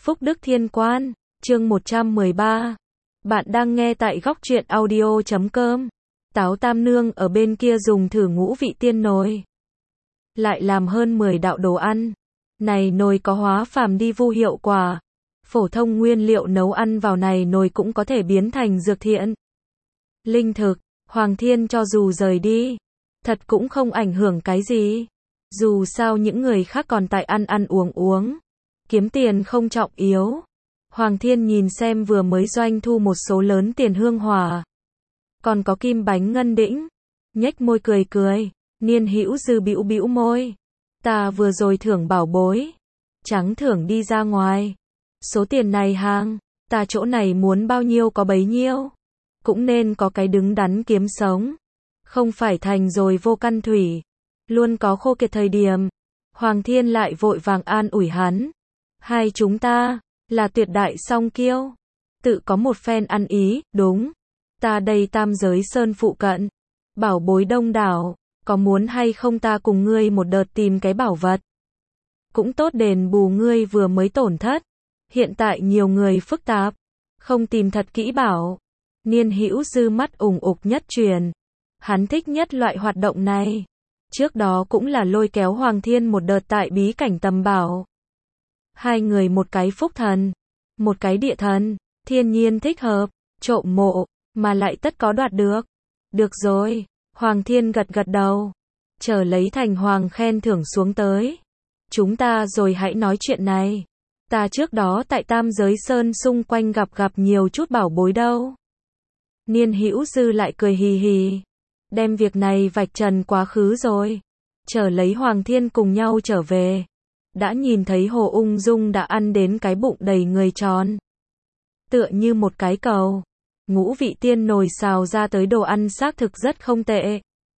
Phúc Đức Thiên Quan, chương 113. Bạn đang nghe tại góc truyện audio.com. Táo Tam Nương ở bên kia dùng thử ngũ vị tiên nồi. Lại làm hơn 10 đạo đồ ăn. Này nồi có hóa phàm đi vu hiệu quả. Phổ thông nguyên liệu nấu ăn vào này nồi cũng có thể biến thành dược thiện. Linh thực, Hoàng Thiên cho dù rời đi, thật cũng không ảnh hưởng cái gì. Dù sao những người khác còn tại ăn uống. Kiếm tiền không trọng yếu. Hoàng Thiên nhìn xem vừa mới doanh thu một số lớn tiền hương hỏa. Còn có kim bánh ngân đĩnh. Nhếch môi cười. Niên Hữu Dư bĩu bĩu môi. Ta vừa rồi thưởng bảo bối. Trắng thưởng đi ra ngoài. Số tiền này hàng, ta chỗ này muốn bao nhiêu có bấy nhiêu. Cũng nên có cái đứng đắn kiếm sống. Không phải thành rồi vô căn thủy. Luôn có khô kiệt thời điểm. Hoàng Thiên lại vội vàng an ủi hắn. Hai chúng ta, là tuyệt đại song kiêu. Tự có một phen ăn ý, đúng. Ta đây Tam Giới Sơn phụ cận. Bảo bối đông đảo, có muốn hay không ta cùng ngươi một đợt tìm cái bảo vật. Cũng tốt đền bù ngươi vừa mới tổn thất. Hiện tại nhiều người phức tạp. Không tìm thật kỹ bảo. Niên Hữu Dư mắt ủng ục nhất truyền. Hắn thích nhất loại hoạt động này. Trước đó cũng là lôi kéo Hoàng Thiên một đợt tại bí cảnh tầm bảo. Hai người một cái phúc thần, một cái địa thần, thiên nhiên thích hợp, trộm mộ, mà lại tất có đoạt được. Được rồi, Hoàng Thiên gật đầu. Chờ lấy thành hoàng khen thưởng xuống tới. Chúng ta rồi hãy nói chuyện này. Ta trước đó tại Tam Giới Sơn xung quanh gặp nhiều chút bảo bối đâu. Niên Hữu Dư lại cười hì hì. Đem việc này vạch trần quá khứ rồi. Chờ lấy Hoàng Thiên cùng nhau trở về. Đã nhìn thấy Hồ Ung Dung đã ăn đến cái bụng đầy người tròn. Tựa như một cái cầu. Ngũ vị tiên nồi xào ra tới đồ ăn xác thực rất không tệ.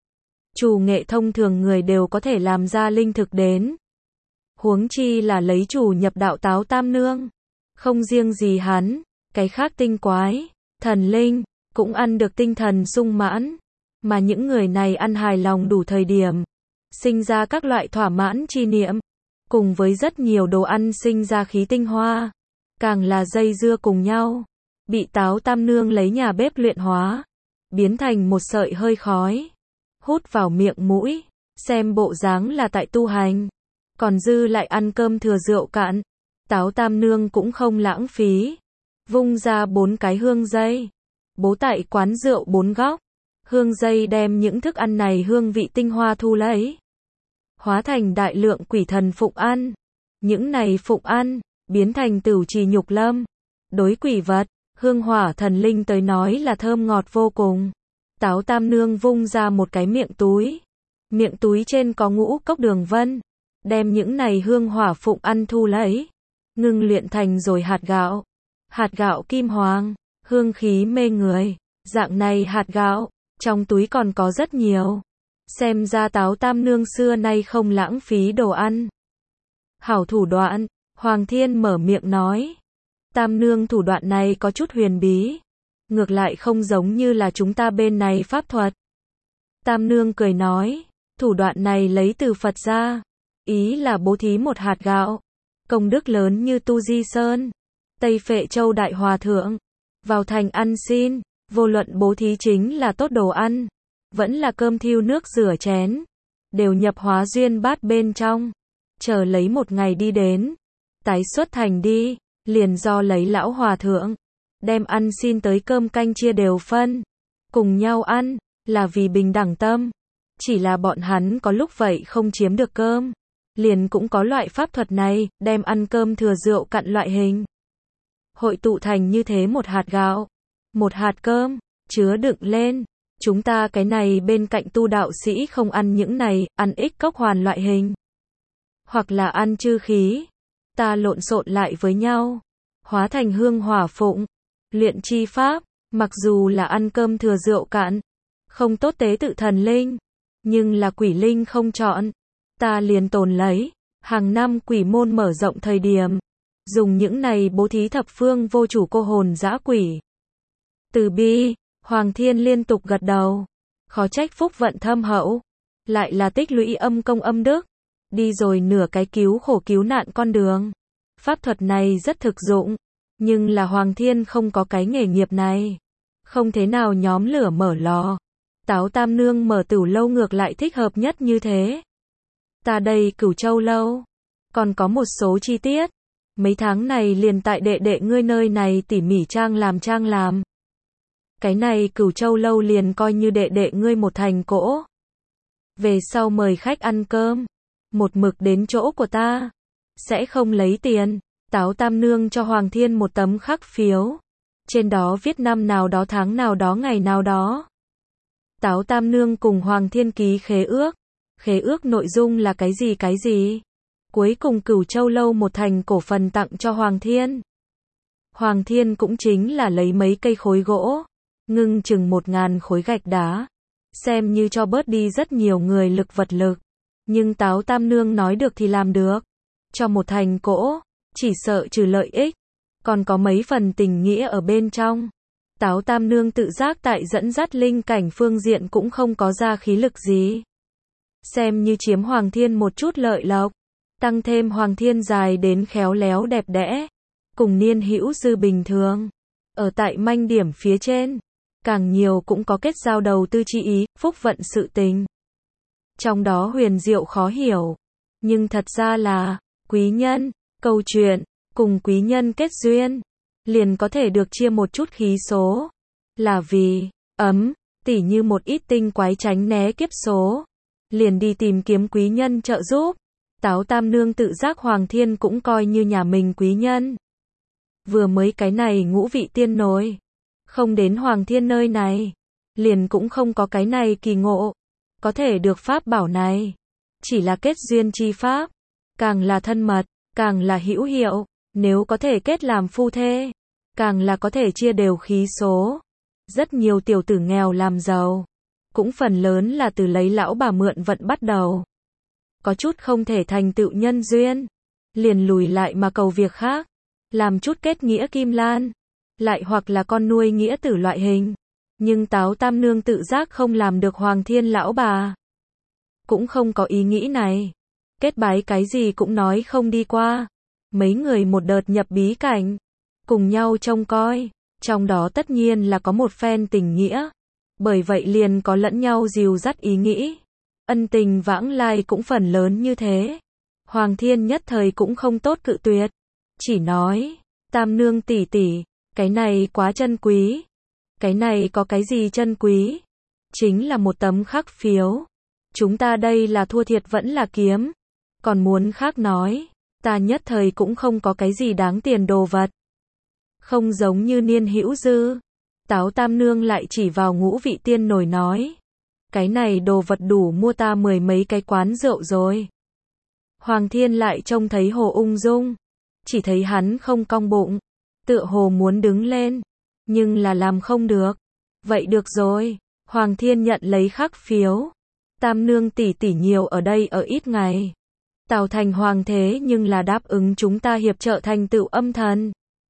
Chủ nghệ thông thường người đều có thể làm ra linh thực đến. Huống chi là lấy chủ nhập đạo Táo Tam Nương. Không riêng gì hắn, cái khác tinh quái, thần linh, cũng ăn được tinh thần sung mãn. Mà những người này ăn hài lòng đủ thời điểm. Sinh ra các loại thỏa mãn chi niệm. Cùng với rất nhiều đồ ăn sinh ra khí tinh hoa. Càng là dây dưa cùng nhau. Bị Táo Tam Nương lấy nhà bếp luyện hóa. Biến thành một sợi hơi khói. Hút vào miệng mũi. Xem bộ dáng là tại tu hành. Còn dư lại ăn cơm thừa rượu cạn. Táo Tam Nương cũng không lãng phí. Vung ra 4 cái hương dây. Bố tại quán rượu 4 góc. Hương dây đem những thức ăn này hương vị tinh hoa thu lấy. Hóa thành đại lượng quỷ thần phụng ăn. Những này phụng ăn, biến thành tửu trì nhục lâm. Đối quỷ vật, hương hỏa thần linh tới nói là thơm ngọt vô cùng. Táo Tam Nương vung ra một cái miệng túi. Miệng túi trên có ngũ cốc đường vân. Đem những này hương hỏa phụng ăn thu lấy. Ngưng luyện thành rồi hạt gạo. Hạt gạo kim hoàng, hương khí mê người. Dạng này hạt gạo, trong túi còn có rất nhiều. Xem ra Táo Tam Nương xưa nay không lãng phí đồ ăn. Hảo thủ đoạn, Hoàng Thiên mở miệng nói. Tam Nương thủ đoạn này có chút huyền bí. Ngược lại không giống như là chúng ta bên này pháp thuật. Tam Nương cười nói. Thủ đoạn này lấy từ Phật ra. Ý là bố thí một hạt gạo. Công đức lớn như Tu Di Sơn. Tây Phệ Châu Đại Hòa Thượng. Vào thành ăn xin. Vô luận bố thí chính là tốt đồ ăn. Vẫn là cơm thiêu nước rửa chén. Đều nhập hóa duyên bát bên trong. Chờ lấy một ngày đi đến. Tái xuất thành đi. Liền do lấy lão hòa thượng. Đem ăn xin tới cơm canh chia đều phân. Cùng nhau ăn. Là vì bình đẳng tâm. Chỉ là bọn hắn có lúc vậy không chiếm được cơm. Liền cũng có loại pháp thuật này. Đem ăn cơm thừa rượu cặn loại hình. Hội tụ thành như thế một hạt gạo. Một hạt cơm. Chứa đựng lên. Chúng ta cái này bên cạnh tu đạo sĩ không ăn những này, ăn ích cốc hoàn loại hình. Hoặc là ăn chư khí. Ta lộn xộn lại với nhau. Hóa thành hương hỏa phụng. Luyện chi pháp, mặc dù là ăn cơm thừa rượu cạn. Không tốt tế tự thần linh. Nhưng là quỷ linh không chọn. Ta liền tồn lấy. Hàng năm quỷ môn mở rộng thời điểm. Dùng những này bố thí thập phương vô chủ cô hồn dã quỷ. Từ bi. Hoàng Thiên liên tục gật đầu. Khó trách phúc vận thâm hậu. Lại là tích lũy âm công âm đức. Đi rồi nửa cái cứu khổ cứu nạn con đường. Pháp thuật này rất thực dụng, nhưng là Hoàng Thiên không có cái nghề nghiệp này. Không thế nào nhóm lửa mở lò. Táo Tam Nương mở Tửu lâu ngược lại thích hợp nhất như thế. Ta đây Cửu Châu lâu. Còn có một số chi tiết. Mấy tháng này liền tại đệ đệ ngươi nơi này tỉ mỉ trang làm. Cái này Cửu Châu lâu liền coi như đệ đệ ngươi một thành cỗ. Về sau mời khách ăn cơm. Một mực đến chỗ của ta. Sẽ không lấy tiền. Táo Tam Nương cho Hoàng Thiên một tấm khắc phiếu. Trên đó viết năm nào đó tháng nào đó ngày nào đó. Táo Tam Nương cùng Hoàng Thiên ký khế ước. Khế ước nội dung là cái gì? Cuối cùng Cửu Châu lâu một thành cổ phần tặng cho Hoàng Thiên. Hoàng Thiên cũng chính là lấy mấy cây khối gỗ, ngưng chừng 1000 khối gạch đá. Xem như cho bớt đi rất nhiều người lực vật lực. Nhưng Táo Tam Nương nói được thì làm được. Cho một thành cỗ, chỉ sợ trừ lợi ích, còn có mấy phần tình nghĩa ở bên trong. Táo Tam Nương tự giác tại dẫn dắt linh cảnh phương diện cũng không có ra khí lực gì. Xem như chiếm Hoàng Thiên một chút lợi lộc. Tăng thêm Hoàng Thiên dài đến khéo léo đẹp đẽ. Cùng Niên Hữu Dư bình thường. Ở tại manh điểm phía trên. Càng nhiều cũng có kết giao đầu tư chi ý, phúc vận sự tình. Trong đó huyền diệu khó hiểu. Nhưng thật ra là, quý nhân, câu chuyện, cùng quý nhân kết duyên. Liền có thể được chia một chút khí số. Là vì, tỉ như một ít tinh quái tránh né kiếp số. Liền đi tìm kiếm quý nhân trợ giúp. Táo Tam Nương tự giác Hoàng Thiên cũng coi như nhà mình quý nhân. Vừa mới cái này ngũ vị tiên nối. Không đến Hoàng Thiên nơi này. Liền cũng không có cái này kỳ ngộ. Có thể được pháp bảo này. Chỉ là kết duyên chi pháp. Càng là thân mật, càng là hữu hiệu. Nếu có thể kết làm phu thê. Càng là có thể chia đều khí số. Rất nhiều tiểu tử nghèo làm giàu. Cũng phần lớn là từ lấy lão bà mượn vận bắt đầu. Có chút không thể thành tựu nhân duyên. Liền lùi lại mà cầu việc khác. Làm chút kết nghĩa kim lan. Lại hoặc là con nuôi nghĩa tử loại hình. Nhưng Táo Tam Nương tự giác không làm được Hoàng Thiên lão bà. Cũng không có ý nghĩ này. Kết bái cái gì cũng nói không đi qua. Mấy người một đợt nhập bí cảnh. Cùng nhau trông coi. Trong đó tất nhiên là có một phen tình nghĩa. Bởi vậy liền có lẫn nhau dìu dắt ý nghĩ. Ân tình vãng lai cũng phần lớn như thế. Hoàng Thiên nhất thời cũng không tốt cự tuyệt. Chỉ nói, Tam Nương tỷ tỷ, cái này quá chân quý. Cái này có cái gì chân quý? Chính là một tấm khắc phiếu. Chúng ta đây là thua thiệt vẫn là kiếm. Còn muốn khác nói, ta nhất thời cũng không có cái gì đáng tiền đồ vật. Không giống như Niên Hữu Dư. Táo Tam Nương lại chỉ vào ngũ vị tiên nổi nói. Cái này đồ vật đủ mua ta 10 mấy cái quán rượu rồi. Hoàng Thiên lại trông thấy Hồ ung dung. Chỉ thấy hắn không cong bụng. Tựa hồ muốn đứng lên. Nhưng là làm không được. Vậy được rồi. Hoàng Thiên nhận lấy khắc phiếu. Tam Nương tỷ tỷ nhiều ở đây ở ít ngày. Tào thành hoàng thế nhưng là đáp ứng chúng ta hiệp trợ thành tựu âm thần.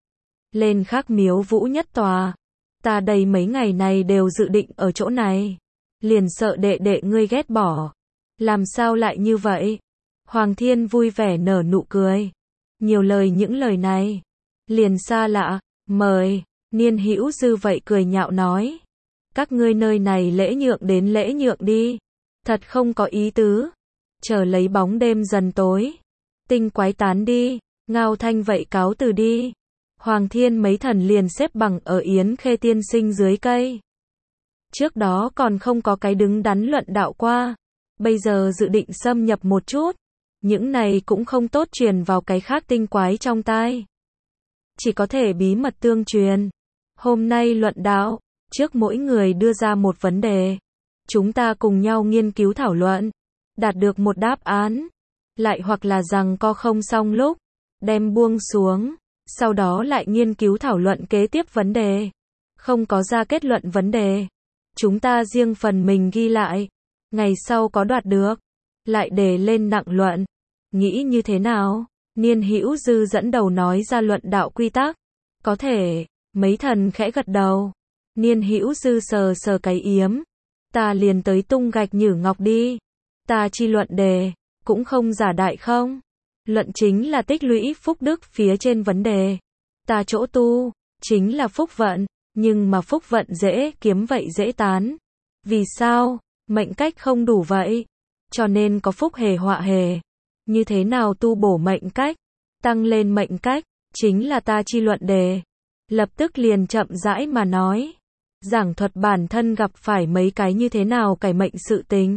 Lên khắc miếu Vũ nhất tòa. Ta đây mấy ngày này đều dự định ở chỗ này. Liền sợ đệ đệ ngươi ghét bỏ. Làm sao lại như vậy? Hoàng Thiên vui vẻ nở nụ cười. Nhiều lời những lời này. Liền xa lạ, mời. Niên Hữu Dư vậy cười nhạo nói. Các ngươi nơi này lễ nhượng đến lễ nhượng đi. Thật không có ý tứ. Chờ lấy bóng đêm dần tối. Tinh quái tán đi. Ngao Thanh vậy cáo từ đi. Hoàng Thiên mấy thần liền xếp bằng ở Yến Khê tiên sinh dưới cây. Trước đó còn không có cái đứng đắn luận đạo qua. Bây giờ dự định xâm nhập một chút. Những này cũng không tốt truyền vào cái khác tinh quái trong tai. Chỉ có thể bí mật tương truyền. Hôm nay luận đạo, trước mỗi người đưa ra một vấn đề. Chúng ta cùng nhau nghiên cứu thảo luận. Đạt được một đáp án. Lại hoặc là rằng co không xong lúc. Đem buông xuống. Sau đó lại nghiên cứu thảo luận kế tiếp vấn đề. Không có ra kết luận vấn đề. Chúng ta riêng phần mình ghi lại. Ngày sau có đoạt được. Lại đề lên nặng luận. Nghĩ như thế nào? Niên Hữu Dư dẫn đầu nói ra luận đạo quy tắc. Có thể. Mấy thần khẽ gật đầu. Niên Hữu Dư sờ sờ cái yếm. Ta liền tới tung gạch nhử ngọc đi. Ta chi luận đề. Cũng không giả đại không? Luận chính là tích lũy phúc đức phía trên vấn đề. Ta chỗ tu, chính là phúc vận, nhưng mà phúc vận dễ kiếm vậy dễ tán. Vì sao? Mệnh cách không đủ vậy. Cho nên có phúc hề họa hề. Như thế nào tu bổ mệnh cách, tăng lên mệnh cách, chính là ta chi luận đề. Lập tức liền chậm rãi mà nói. Giảng thuật bản thân gặp phải mấy cái như thế nào cải mệnh sự tình.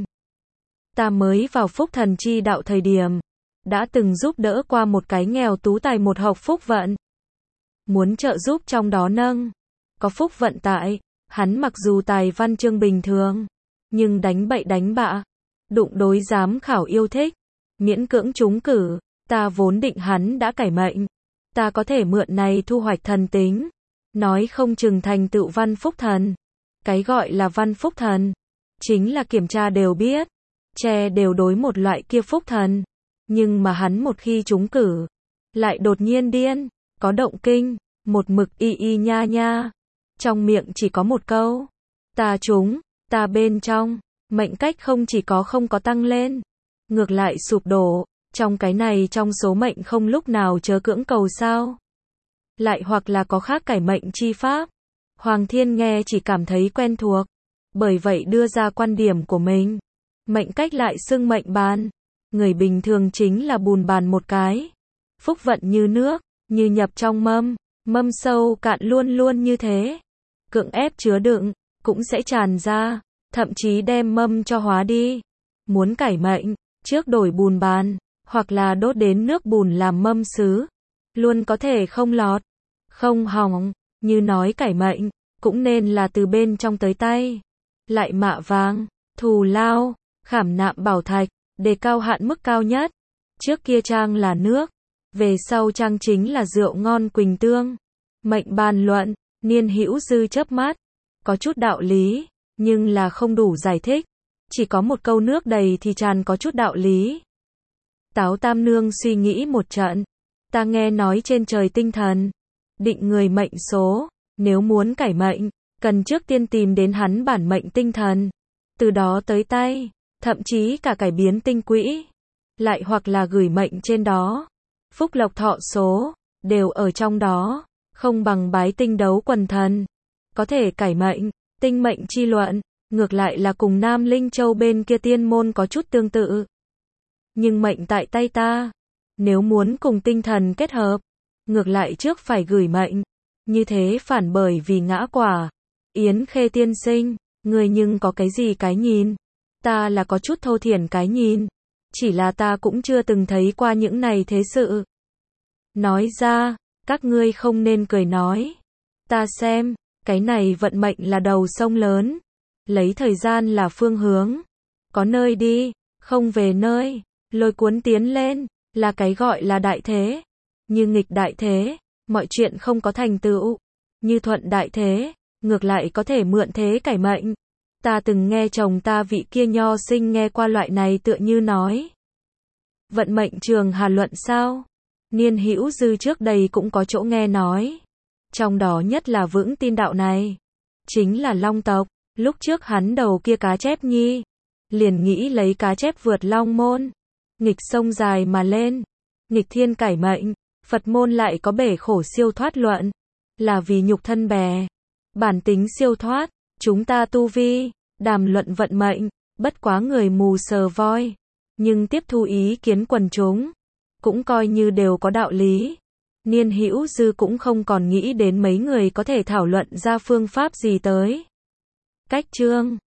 Ta mới vào phúc thần chi đạo thời điểm, đã từng giúp đỡ qua một cái nghèo tú tài một học phúc vận. Muốn trợ giúp trong đó nâng, có phúc vận tại, hắn mặc dù tài văn chương bình thường, nhưng đánh bậy đánh bạ, đụng đối giám khảo yêu thích, miễn cưỡng trúng cử, ta vốn định hắn đã cải mệnh, ta có thể mượn này thu hoạch thần tính, nói không chừng thành tựu văn phúc thần. Cái gọi là văn phúc thần, chính là kiểm tra đều biết, che đều đối một loại kia phúc thần, nhưng mà hắn một khi trúng cử, lại đột nhiên điên, có động kinh, một mực y y nha nha, trong miệng chỉ có một câu, ta trúng, ta bên trong, mệnh cách không chỉ có không có tăng lên, ngược lại sụp đổ, trong cái này trong số mệnh không lúc nào chớ cưỡng cầu sao. Lại hoặc là có khác cải mệnh chi pháp. Hoàng Thiên nghe chỉ cảm thấy quen thuộc, bởi vậy đưa ra quan điểm của mình. Mệnh cách lại xưng mệnh bàn, người bình thường chính là bùn bàn một cái. Phúc vận như nước, như nhập trong mâm, mâm sâu cạn luôn luôn như thế. Cưỡng ép chứa đựng, cũng sẽ tràn ra, thậm chí đem mâm cho hóa đi. Muốn cải mệnh, trước đổi bùn bàn, hoặc là đốt đến nước bùn làm mâm sứ, luôn có thể không lọt, không hỏng, như nói cải mệnh, cũng nên là từ bên trong tới tay. Lại mạ vàng, thù lao, khảm nạm bảo thạch, đề cao hạn mức cao nhất. Trước kia trang là nước, về sau trang chính là rượu ngon quỳnh tương. Mệnh bàn luận, Niên Hữu Dư chớp mắt, có chút đạo lý, nhưng là không đủ giải thích. Chỉ có một câu nước đầy thì tràn có chút đạo lý. Táo Tam Nương suy nghĩ một trận, ta nghe nói trên trời tinh thần, định người mệnh số, nếu muốn cải mệnh, cần trước tiên tìm đến hắn bản mệnh tinh thần, từ đó tới tay, thậm chí cả cải biến tinh quỹ, lại hoặc là gửi mệnh trên đó, phúc lộc thọ số, đều ở trong đó, không bằng bái tinh đấu quần thần, có thể cải mệnh, tinh mệnh chi luận, ngược lại là cùng Nam Linh Châu bên kia tiên môn có chút tương tự. Nhưng mệnh tại tay ta, nếu muốn cùng tinh thần kết hợp, ngược lại trước phải gửi mệnh, như thế phản bởi vì ngã quả. Yến Khê tiên sinh, người nhưng có cái gì cái nhìn? Ta là có chút thô thiển cái nhìn, chỉ là ta cũng chưa từng thấy qua những này thế sự. Nói ra, các ngươi không nên cười nói. Ta xem, cái này vận mệnh là đầu sông lớn, lấy thời gian là phương hướng. Có nơi đi, không về nơi, lôi cuốn tiến lên, là cái gọi là đại thế. Như nghịch đại thế, mọi chuyện không có thành tựu. Như thuận đại thế, ngược lại có thể mượn thế cải mệnh. Ta từng nghe chồng ta vị kia nho sinh nghe qua loại này tựa như nói. Vận mệnh trường hà luận sao? Niên Hữu Dư trước đây cũng có chỗ nghe nói. Trong đó nhất là vững tin đạo này. Chính là long tộc, lúc trước hắn đầu kia cá chép nhi. Liền nghĩ lấy cá chép vượt long môn. Nghịch sông dài mà lên. Nghịch thiên cải mệnh. Phật môn lại có bể khổ siêu thoát luận. Là vì nhục thân bè. Bản tính siêu thoát. Chúng ta tu vi, đàm luận vận mệnh, bất quá người mù sờ voi. Nhưng tiếp thu ý kiến quần chúng, cũng coi như đều có đạo lý. Niên Hữu Dư cũng không còn nghĩ đến mấy người có thể thảo luận ra phương pháp gì tới. Cách chương